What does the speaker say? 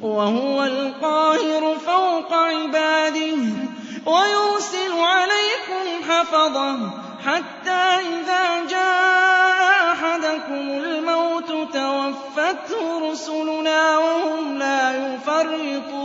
وَهُوَ الْقَاهِرُ فَوْقَ عِبَادِهِ وَيُرْسِلُ عَلَيْكُمْ حَفَظَةً حَتَّىٰ إِذَا جَاءَ أَحَدَكُمُ الْمَوْتُ تَوَفَّتْهُ رُسُلُنَا وَهُمْ لَا يُفَرِّطُونَ